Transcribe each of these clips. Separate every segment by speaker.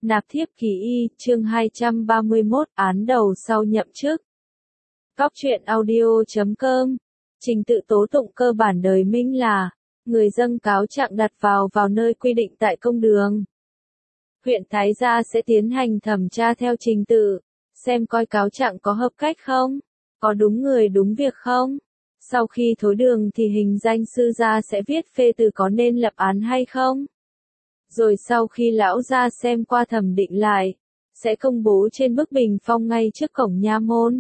Speaker 1: Nạp thiếp kỳ y, chương 231, án đầu sau nhậm chức. Góc truyện audio.com. Trình tự tố tụng cơ bản đời Minh là, người dâng cáo trạng đặt vào nơi quy định tại công đường. Huyện Thái Gia sẽ tiến hành thẩm tra theo trình tự, xem coi cáo trạng có hợp cách không, có đúng người đúng việc không. Sau khi thối đường thì hình danh sư gia sẽ viết phê từ có nên lập án hay không. Rồi sau khi lão gia xem qua thẩm định lại, sẽ công bố trên bức bình phong ngay trước cổng nha môn.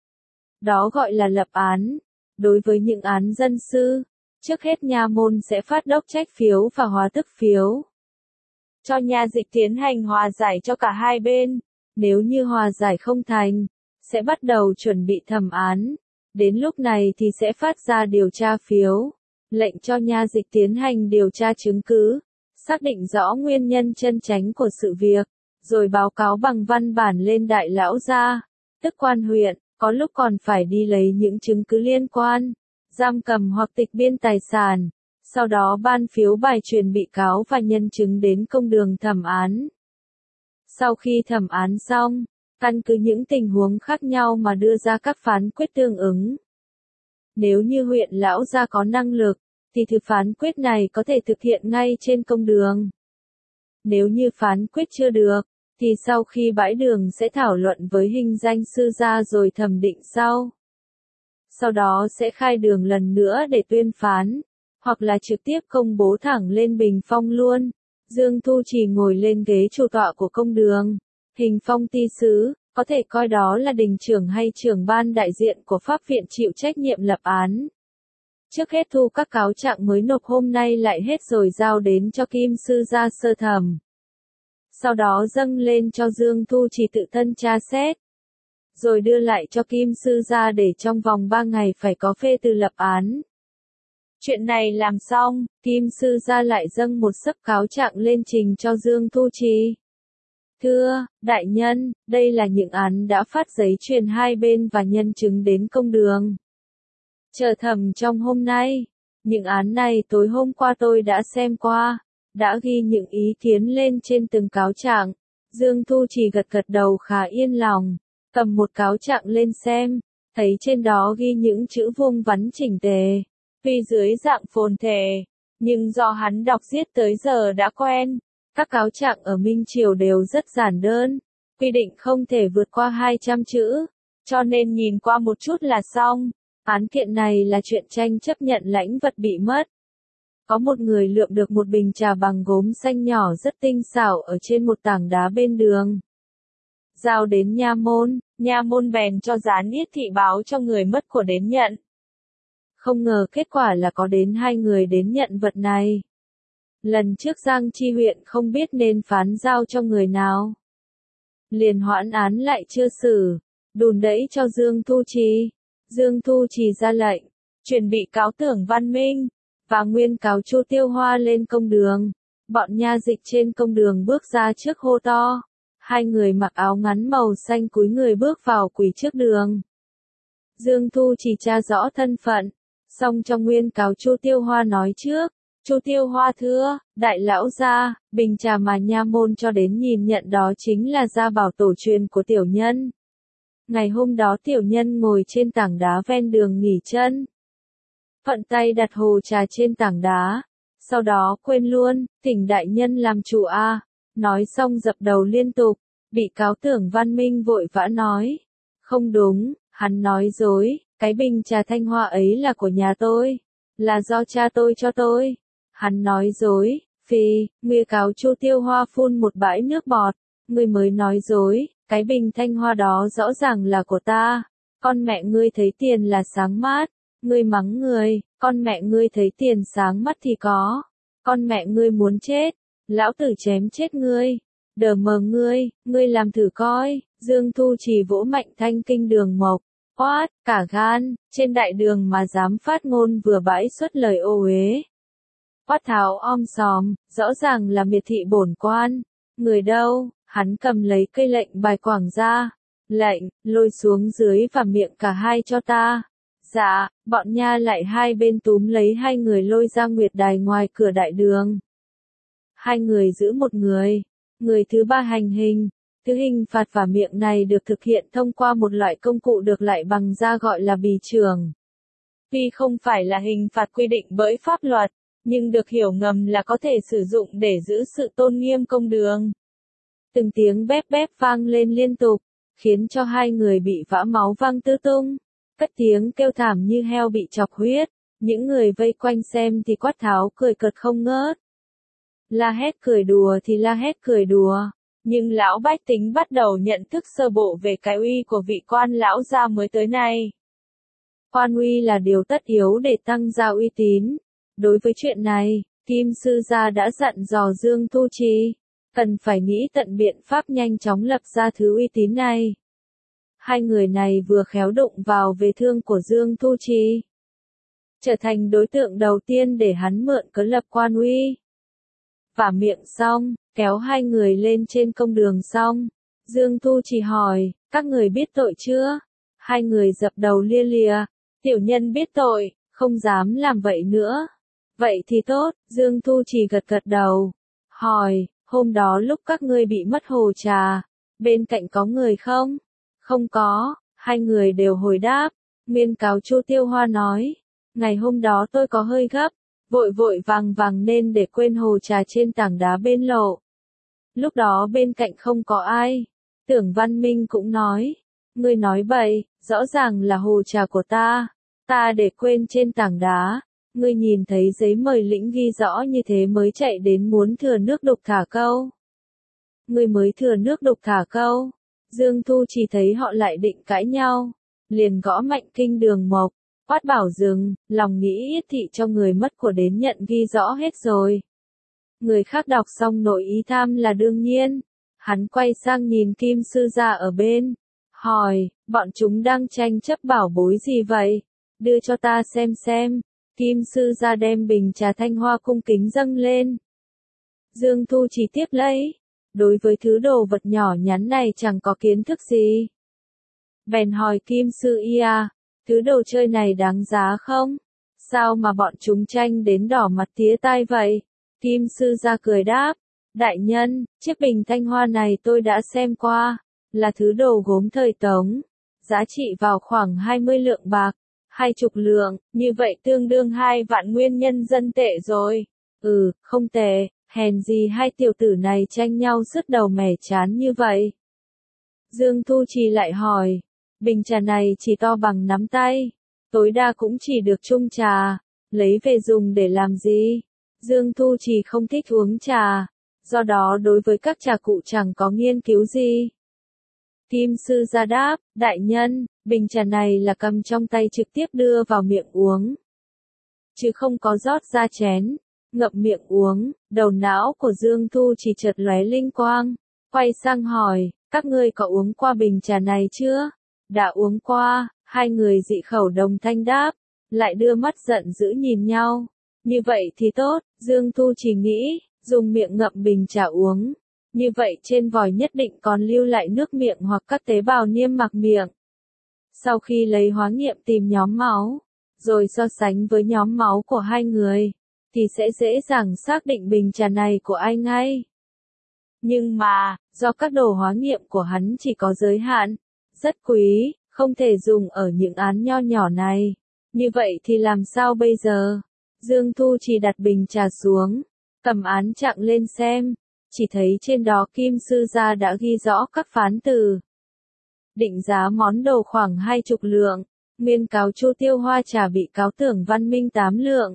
Speaker 1: Đó gọi là lập án. Đối với những án dân sự, trước hết nha môn sẽ phát đốc trách phiếu và hóa tức phiếu. Cho nha dịch tiến hành hòa giải cho cả hai bên. Nếu như hòa giải không thành, sẽ bắt đầu chuẩn bị thẩm án. Đến lúc này thì sẽ phát ra điều tra phiếu, lệnh cho nha dịch tiến hành điều tra chứng cứ, xác định rõ nguyên nhân chân chánh của sự việc, rồi báo cáo bằng văn bản lên đại lão gia, tức quan huyện, có lúc còn phải đi lấy những chứng cứ liên quan, giam cầm hoặc tịch biên tài sản, sau đó ban phiếu bài truyền bị cáo và nhân chứng đến công đường thẩm án. Sau khi thẩm án xong, căn cứ những tình huống khác nhau mà đưa ra các phán quyết tương ứng. Nếu như huyện lão gia có năng lực, thì thứ phán quyết này có thể thực hiện ngay trên công đường. Nếu như phán quyết chưa được, thì sau khi bãi đường sẽ thảo luận với hình danh sư gia rồi thẩm định sau. Sau đó sẽ khai đường lần nữa để tuyên phán, hoặc là trực tiếp công bố thẳng lên bình phong luôn. Dương Thu Trì ngồi lên ghế chủ tọa của công đường, hình phong ty sứ, có thể coi đó là đình trưởng hay trưởng ban đại diện của pháp viện chịu trách nhiệm lập án. Trước hết thu các cáo trạng mới nộp hôm nay lại hết rồi giao đến cho Kim sư gia sơ thẩm. Sau đó dâng lên cho Dương Thu Trì tự thân tra xét. Rồi đưa lại cho Kim sư gia để trong vòng 3 ngày phải có phê từ lập án. Chuyện này làm xong, Kim sư gia lại dâng một xấp cáo trạng lên trình cho Dương Thu Trì. Thưa, đại nhân, đây là những án đã phát giấy truyền hai bên và nhân chứng đến công đường. Chờ thẩm trong hôm nay, những án này tối hôm qua tôi đã xem qua, đã ghi những ý kiến lên trên từng cáo trạng. Dương Thu Trì gật gật đầu khá yên lòng, cầm một cáo trạng lên xem, thấy trên đó ghi những chữ vuông vắn chỉnh tề, tuy dưới dạng phồn thể, nhưng do hắn đọc viết tới giờ đã quen. Các cáo trạng ở Minh Triều đều rất giản đơn, quy định không thể vượt qua 200 chữ, cho nên nhìn qua một chút là xong. Án kiện này là chuyện tranh chấp nhận lãnh vật bị mất. Có một người lượm được một bình trà bằng gốm xanh nhỏ rất tinh xảo ở trên một tảng đá bên đường. Giao đến nha môn bèn cho gián yết thị báo cho người mất của đến nhận. Không ngờ kết quả là có đến 2 người đến nhận vật này. Lần trước Giang Chi huyện không biết nên phán giao cho người nào. Liền hoãn án lại chưa xử, đùn đẩy cho Dương Thu Trì. Dương Thu Trì ra lệnh, chuẩn bị cáo Tưởng Văn Minh, và nguyên cáo Chu Tiêu Hoa lên công đường. Bọn nha dịch trên công đường bước ra trước hô to. 2 người mặc áo ngắn màu xanh cúi người bước vào quỳ trước đường. Dương Thu Trì tra rõ thân phận, xong cho nguyên cáo Chu Tiêu Hoa nói trước. Chu Tiêu Hoa thưa, đại lão gia, bình trà mà nha môn cho đến nhìn nhận đó chính là gia bảo tổ truyền của tiểu nhân. Ngày hôm đó tiểu nhân ngồi trên tảng đá ven đường nghỉ chân. Thuận tay đặt hồ trà trên tảng đá. Sau đó quên luôn, thỉnh đại nhân làm chủ a. Nói xong dập đầu liên tục. Bị cáo Tưởng Văn Minh vội vã nói. Không đúng, hắn nói dối, cái bình trà Thanh Hoa ấy là của nhà tôi. Là do cha tôi cho tôi. Hắn nói dối, phi, nguyên cáo Chu Tiêu Hoa phun một bãi nước bọt. Ngươi mới nói dối, cái bình Thanh Hoa đó rõ ràng là của ta. Con mẹ ngươi thấy tiền là sáng mát. Ngươi mắng người, con mẹ ngươi thấy tiền sáng mắt thì có. Con mẹ ngươi muốn chết, lão tử chém chết ngươi. Đờ mờ ngươi làm thử coi. Dương Thu Trì vỗ mạnh thanh kinh đường mộc, quát, cả gan, trên đại đường mà dám phát ngôn vừa bãi xuất lời ô uế. Quát tháo om sòm, rõ ràng là miệt thị bổn quan. Người đâu? Hắn cầm lấy cây lệnh bài quảng ra. Lệnh, lôi xuống dưới và miệng cả hai cho ta. Dạ, bọn nha lại hai bên túm lấy 2 người lôi ra nguyệt đài ngoài cửa đại đường. 2 người giữ một người. Người thứ ba hành hình. Thứ hình phạt vả miệng này được thực hiện thông qua một loại công cụ được lại bằng da gọi là bì chưởng. Tuy không phải là hình phạt quy định bởi pháp luật, nhưng được hiểu ngầm là có thể sử dụng để giữ sự tôn nghiêm công đường. Từng tiếng bép bép vang lên liên tục, khiến cho hai người bị vã máu văng tứ tung. Cất tiếng kêu thảm như heo bị chọc huyết, những người vây quanh xem thì quát tháo cười cợt không ngớt. La hét cười đùa thì la hét cười đùa, nhưng lão bách tính bắt đầu nhận thức sơ bộ về cái uy của vị quan lão gia mới tới này. Quan uy là điều tất yếu để tăng gia uy tín. Đối với chuyện này, Kim sư gia đã dặn dò Dương Thu Trì, cần phải nghĩ tận biện pháp nhanh chóng lập ra thứ uy tín này. Hai người này vừa khéo đụng vào vết thương của Dương Thu Trì, trở thành đối tượng đầu tiên để hắn mượn cớ lập quan uy. Vả miệng xong, kéo hai người lên trên công đường xong, Dương Thu Trì hỏi, các người biết tội chưa? Hai người dập đầu lia lịa, tiểu nhân biết tội, không dám làm vậy nữa. Vậy thì tốt, Dương Thu Trì gật gật đầu, hỏi, hôm đó lúc các ngươi bị mất hồ trà, bên cạnh có người không? Không có, hai người đều hồi đáp. Nguyên cáo Chu Tiêu Hoa nói, ngày hôm đó tôi có hơi gấp, vội vội vàng vàng nên để quên hồ trà trên tảng đá bên lộ. Lúc đó bên cạnh không có ai. Tưởng Văn Minh cũng nói, ngươi nói bậy, rõ ràng là hồ trà của ta để quên trên tảng đá. Ngươi nhìn thấy giấy mời lĩnh ghi rõ như thế mới chạy đến muốn thừa nước đục thả câu. Ngươi mới thừa nước đục thả câu. Dương Thu chỉ thấy họ lại định cãi nhau, liền gõ mạnh kinh đường mộc, quát bảo dừng, lòng nghĩ yết thị cho người mất của đến nhận ghi rõ hết rồi. Người khác đọc xong nội ý tham là đương nhiên. Hắn quay sang nhìn Kim sư gia ở bên, hỏi, bọn chúng đang tranh chấp bảo bối gì vậy? Đưa cho ta xem. Kim sư gia đem bình trà Thanh Hoa cung kính dâng lên. Dương Thu chỉ tiếp lấy, đối với thứ đồ vật nhỏ nhắn này chẳng có kiến thức gì. Bèn hỏi Kim sư ia, thứ đồ chơi này đáng giá không? Sao mà bọn chúng tranh đến đỏ mặt tía tai vậy? Kim sư gia cười đáp, đại nhân, chiếc bình Thanh Hoa này tôi đã xem qua, là thứ đồ gốm thời Tống, giá trị vào khoảng 20 lượng bạc, 20 lượng, như vậy tương đương 2 vạn nguyên nhân dân tệ rồi. Không tệ, hèn gì hai tiểu tử này tranh nhau sứt đầu mẻ chán như vậy. Dương Thu Trì lại hỏi, bình trà này chỉ to bằng nắm tay, tối đa cũng chỉ được chung trà, lấy về dùng để làm gì? Dương Thu Trì không thích uống trà, do đó đối với các trà cụ chẳng có nghiên cứu gì. Kim sư gia đáp, đại nhân, bình trà này là cầm trong tay trực tiếp đưa vào miệng uống, chứ không có rót ra chén, ngậm miệng uống. Đầu não của Dương Thu chỉ chợt lóe linh quang, quay sang hỏi, các ngươi có uống qua bình trà này chưa? Đã uống qua, hai người dị khẩu đồng thanh đáp, lại đưa mắt giận dữ nhìn nhau. Như vậy thì tốt, Dương Thu chỉ nghĩ, dùng miệng ngậm bình trà uống. Như vậy trên vòi nhất định còn lưu lại nước miệng hoặc các tế bào niêm mạc miệng. Sau khi lấy hóa nghiệm tìm nhóm máu, rồi so sánh với nhóm máu của hai người, thì sẽ dễ dàng xác định bình trà này của ai ngay. Nhưng mà, do các đồ hóa nghiệm của hắn chỉ có giới hạn, rất quý, không thể dùng ở những án nho nhỏ này. Như vậy thì làm sao bây giờ? Dương Thu chỉ đặt bình trà xuống, cầm án trạng lên xem, chỉ thấy trên đó Kim sư gia đã ghi rõ các phán từ. Định giá món đồ khoảng 20 lượng, nguyên cáo Chu Tiêu Hoa trà bị cáo Tưởng Văn Minh 8 lượng.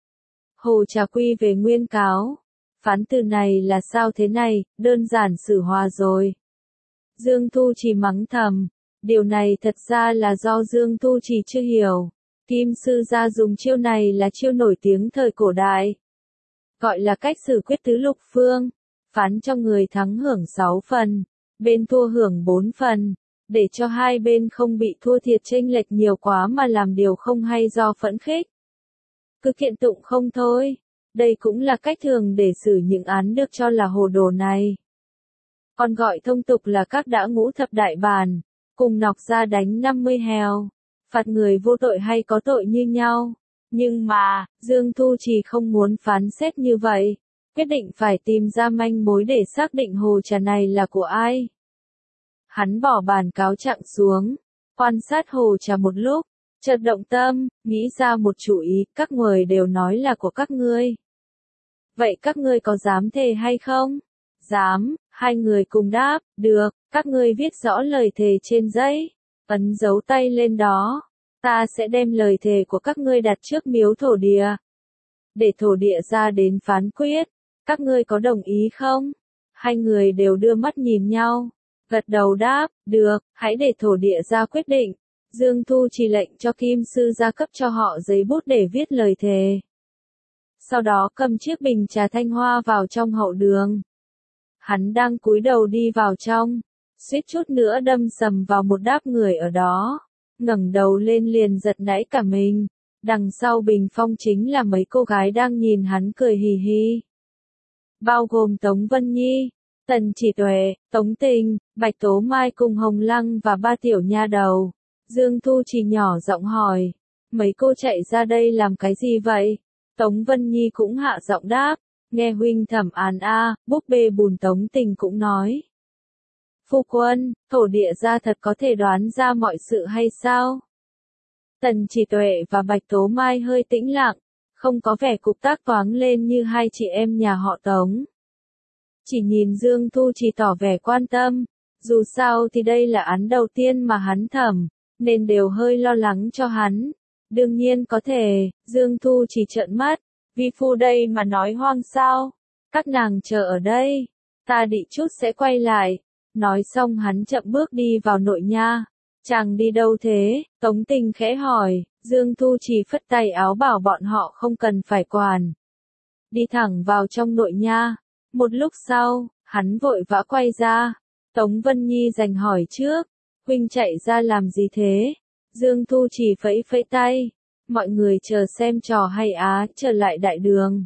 Speaker 1: Hồ trà quy về nguyên cáo. Phán từ này là sao thế này, đơn giản xử hòa rồi. Dương Thu chỉ mắng thầm, điều này thật ra là do Dương Thu chỉ chưa hiểu. Kim sư gia dùng chiêu này là chiêu nổi tiếng thời cổ đại, gọi là cách xử quyết tứ lục phương, phán cho người thắng hưởng 6 phần, bên thua hưởng 4 phần, để cho hai bên không bị thua thiệt chênh lệch nhiều quá mà làm điều không hay do phẫn khích. Cứ kiện tụng không thôi. Đây cũng là cách thường để xử những án được cho là hồ đồ này. Còn gọi thông tục là các đã ngũ thập đại bản, cùng nọc ra đánh 50 hèo, phạt người vô tội hay có tội như nhau. Nhưng mà, Dương Thu chỉ không muốn phán xét như vậy. quyết định phải tìm ra manh mối để xác định hồ trà này là của ai. Hắn bỏ bản cáo trạng xuống, quan sát hồ trà một lúc, chợt động tâm, nghĩ ra một chủ ý, các người đều nói là của các ngươi. Vậy các ngươi có dám thề hay không? Dám, hai người cùng đáp, được, các ngươi viết rõ lời thề trên giấy, ấn dấu tay lên đó. Ta sẽ đem lời thề của các ngươi đặt trước miếu thổ địa, để thổ địa ra đến phán quyết. Các ngươi có đồng ý không? Hai người đều đưa mắt nhìn nhau, gật đầu đáp, được, hãy để thổ địa ra quyết định. Dương Thu chỉ lệnh cho Kim Sư gia cấp cho họ giấy bút để viết lời thề. Sau đó cầm chiếc bình trà thanh hoa vào trong hậu đường. Hắn đang cúi đầu đi vào trong, suýt chút nữa đâm sầm vào một đám người ở đó. Ngẩng đầu lên liền giật nảy cả mình. Đằng sau bình phong chính là mấy cô gái đang nhìn hắn cười hì hì. Bao gồm Tống Vân Nhi, Tần Chỉ Tuệ, Tống Tình, Bạch Tố Mai cùng Hồng Lăng và ba tiểu nha đầu. Dương Thu chỉ nhỏ giọng hỏi, mấy cô chạy ra đây làm cái gì vậy? Tống Vân Nhi cũng hạ giọng đáp, nghe huynh thẩm án a, búp bê bùn. Tống Tình cũng nói. Phu quân, thổ địa gia thật có thể đoán ra mọi sự hay sao? Tần Chỉ Tuệ và Bạch Tố Mai hơi tĩnh lặng, không có vẻ cục tác toáng lên như hai chị em nhà họ Tống. Chỉ nhìn Dương Thu chỉ tỏ vẻ quan tâm, dù sao thì đây là án đầu tiên mà hắn thẩm, nên đều hơi lo lắng cho hắn. Đương nhiên có thể, Dương Thu chỉ trợn mắt, vi phu đây mà nói hoang sao? Các nàng chờ ở đây, ta đợi chút sẽ quay lại. Nói xong hắn chậm bước đi vào nội nha. Chàng đi đâu thế? Tống Tình khẽ hỏi, Dương Thu chỉ phất tay áo bảo bọn họ không cần phải quản. Đi thẳng vào trong nội nha. Một lúc sau, hắn vội vã quay ra. Tống Vân Nhi giành hỏi trước, huynh chạy ra làm gì thế? Dương Thu chỉ phẩy phẩy tay. Mọi người chờ xem trò hay á, trở lại đại đường.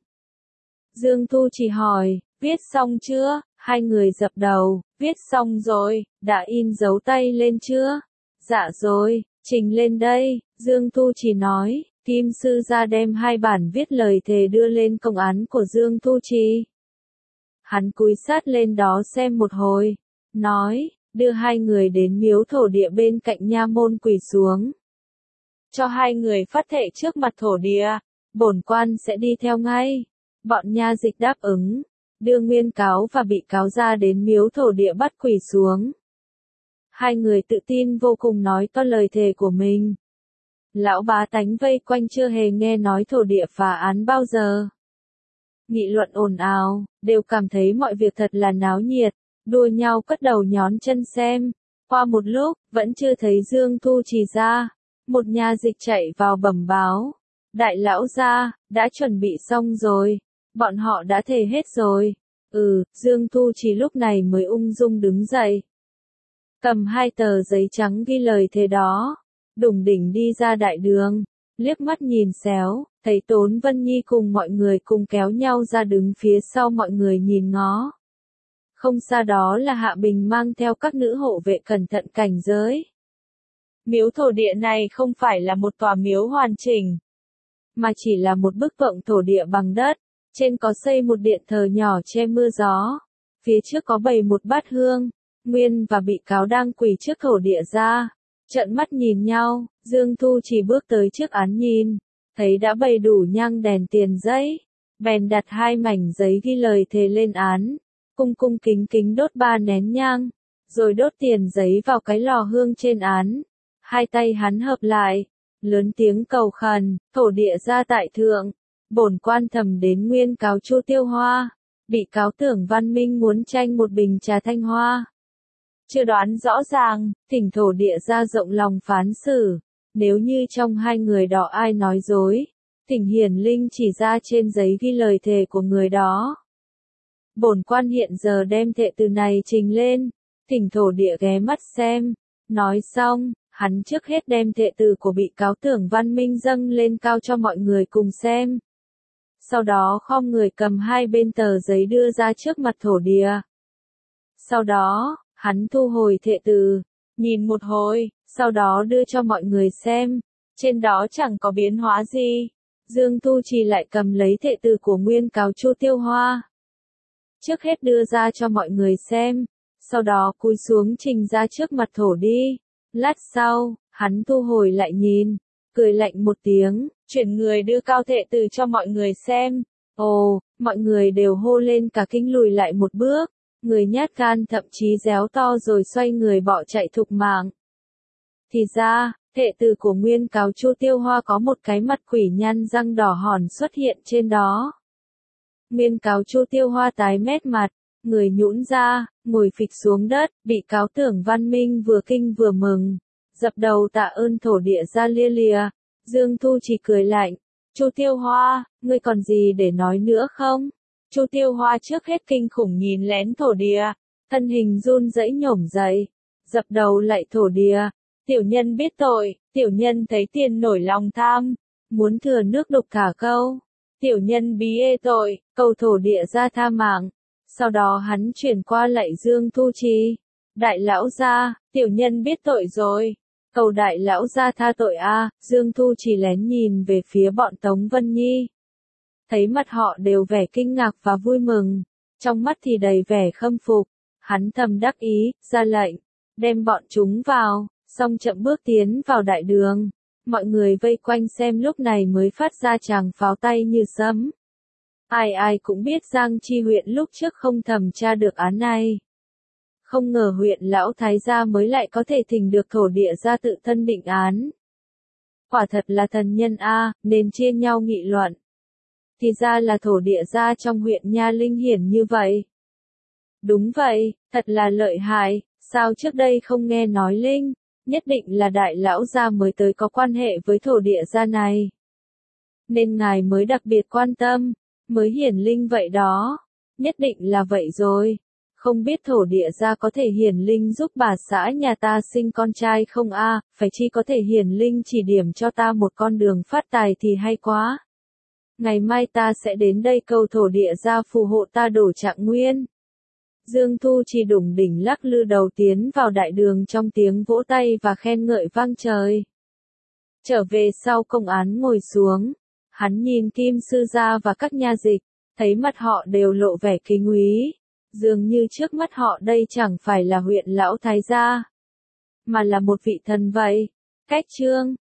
Speaker 1: Dương Thu chỉ hỏi, viết xong chưa? Hai người dập đầu, viết xong rồi, đã in dấu tay lên chưa? Dạ rồi, trình lên đây. Dương Thu chỉ nói, Kim Sư gia đem hai bản viết lời thề đưa lên công án của Dương Thu Trì. Hắn cúi sát lên đó xem một hồi, nói, đưa hai người đến miếu thổ địa bên cạnh nha môn quỳ xuống. Cho hai người phát thệ trước mặt thổ địa, bổn quan sẽ đi theo ngay. Bọn nha dịch đáp ứng, đưa nguyên cáo và bị cáo ra đến miếu thổ địa bắt quỳ xuống. Hai người tự tin vô cùng nói to lời thề của mình. Lão bá tánh vây quanh chưa hề nghe nói thổ địa phá án bao giờ. Nghị luận ồn ào, đều cảm thấy mọi việc thật là náo nhiệt, đua nhau cất đầu nhón chân xem. Qua một lúc, vẫn chưa thấy Dương Thu Trì ra. Một nha dịch chạy vào bẩm báo. Đại lão gia, đã chuẩn bị xong rồi. Bọn họ đã thề hết rồi. Dương Thu Trì lúc này mới ung dung đứng dậy. Cầm hai tờ giấy trắng ghi lời thề đó. Đủng đỉnh đi ra đại đường. Liếc mắt nhìn xéo, thấy Tốn Vân Nhi cùng mọi người cùng kéo nhau ra đứng phía sau mọi người nhìn ngó. Không xa đó là Hạ Bình mang theo các nữ hộ vệ cẩn thận cảnh giới. Miếu thổ địa này không phải là một tòa miếu hoàn chỉnh, mà chỉ là một bức tượng thổ địa bằng đất. Trên có xây một điện thờ nhỏ che mưa gió. Phía trước có bày một bát hương. Nguyên và bị cáo đang quỳ trước thổ địa ra. Trợn mắt nhìn nhau, Dương Thu chỉ bước tới trước án nhìn. Thấy đã bày đủ nhang đèn tiền giấy. Bèn đặt hai mảnh giấy ghi lời thề lên án. Cung cung kính kính đốt 3 nén nhang. Rồi đốt tiền giấy vào cái lò hương trên án. Hai tay hắn hợp lại. Lớn tiếng cầu khẩn, thổ địa gia tại thượng. Bổn quan thẩm đến nguyên cáo Chu Tiêu Hoa. Bị cáo Tưởng Văn Minh muốn tranh một bình trà thanh hoa. Chưa đoán rõ ràng, thỉnh thổ địa gia rộng lòng phán xử. Nếu như trong hai người đó ai nói dối, thỉnh hiển linh chỉ ra trên giấy ghi lời thề của người đó. Bổn quan hiện giờ đem thệ từ này trình lên, thỉnh thổ địa ghé mắt xem. Nói xong, hắn trước hết đem thệ từ của bị cáo Tưởng Văn Minh dâng lên cao cho mọi người cùng xem. Sau đó khom người cầm hai bên tờ giấy đưa ra trước mặt thổ địa. Sau đó, hắn thu hồi thệ từ, nhìn một hồi, sau đó đưa cho mọi người xem. Trên đó chẳng có biến hóa gì. Dương Thu Trì lại cầm lấy thệ từ của nguyên cáo Chu Tiêu Hoa. trước hết đưa ra cho mọi người xem, sau đó cúi xuống trình ra trước mặt thổ đi. Lát sau, hắn thu hồi lại nhìn, cười lạnh một tiếng, chuyển người đưa cao thệ từ cho mọi người xem. Ồ, mọi người đều hô lên cả kinh lùi lại một bước, người nhát gan thậm chí réo to rồi xoay người bỏ chạy thục mạng. Thì ra, thệ từ của nguyên cáo Chu Tiêu Hoa có một cái mặt quỷ nhăn răng đỏ hòn xuất hiện trên đó. Nguyên cáo Chu Tiêu Hoa tái mét mặt, người nhũn ra, ngồi phịch xuống đất, bị cáo Tưởng Văn Minh vừa kinh vừa mừng, dập đầu tạ ơn thổ địa ra lia lịa. Dương Thu chỉ cười lạnh, Chu Tiêu Hoa, ngươi còn gì để nói nữa không? Chu Tiêu Hoa trước hết kinh khủng nhìn lén thổ địa, thân hình run rẩy nhổm dậy, dập đầu lạy thổ địa. Tiểu nhân biết tội, tiểu nhân thấy tiền nổi lòng tham, muốn thừa nước đục thả câu. Tiểu nhân bí ê tội, cầu thổ địa ra tha mạng. Sau đó hắn chuyển qua lạy Dương Thu Trì. Đại lão gia, tiểu nhân biết tội rồi. Cầu đại lão gia tha tội a. Dương Thu Trì lén nhìn về phía bọn Tống Vân Nhi. Thấy mặt họ đều vẻ kinh ngạc và vui mừng, trong mắt thì đầy vẻ khâm phục. Hắn thầm đắc ý, ra lệnh, đem bọn chúng vào, xong chậm bước tiến vào đại đường. Mọi người vây quanh xem lúc này mới phát ra tràng pháo tay như sấm. Ai ai cũng biết Giang Chi huyện lúc trước không thẩm tra được án này. Không ngờ huyện lão thái gia mới lại có thể thỉnh được thổ địa ra tự thân định án. Quả thật là thần nhân a, nên chia nhau nghị luận. Thì ra là thổ địa gia trong huyện Nha Linh hiển như vậy. Đúng vậy, thật là lợi hại, sao trước đây không nghe nói Linh, nhất định là đại lão gia mới tới có quan hệ với thổ địa gia này. Nên ngài mới đặc biệt quan tâm, mới hiển linh vậy đó, nhất định là vậy rồi. Không biết thổ địa gia có thể hiển linh giúp bà xã nhà ta sinh con trai không a? Phải chi có thể hiển linh chỉ điểm cho ta một con đường phát tài thì hay quá. Ngày mai ta sẽ đến đây cầu thổ địa gia phù hộ ta đổ trạng nguyên. Dương Thu Trì đủng đỉnh lắc lư đầu tiến vào đại đường trong tiếng vỗ tay và khen ngợi vang trời. Trở về sau công án ngồi xuống, hắn nhìn Kim Sư gia và các nha dịch, thấy mặt họ đều lộ vẻ kính úy, dường như trước mắt họ đây chẳng phải là huyện lão thái gia, mà là một vị thần vậy. Cách chương